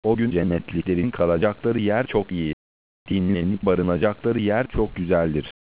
O gün cennetliklerin kalacakları yer çok iyi. Dinlenip barınacakları yer çok güzeldir.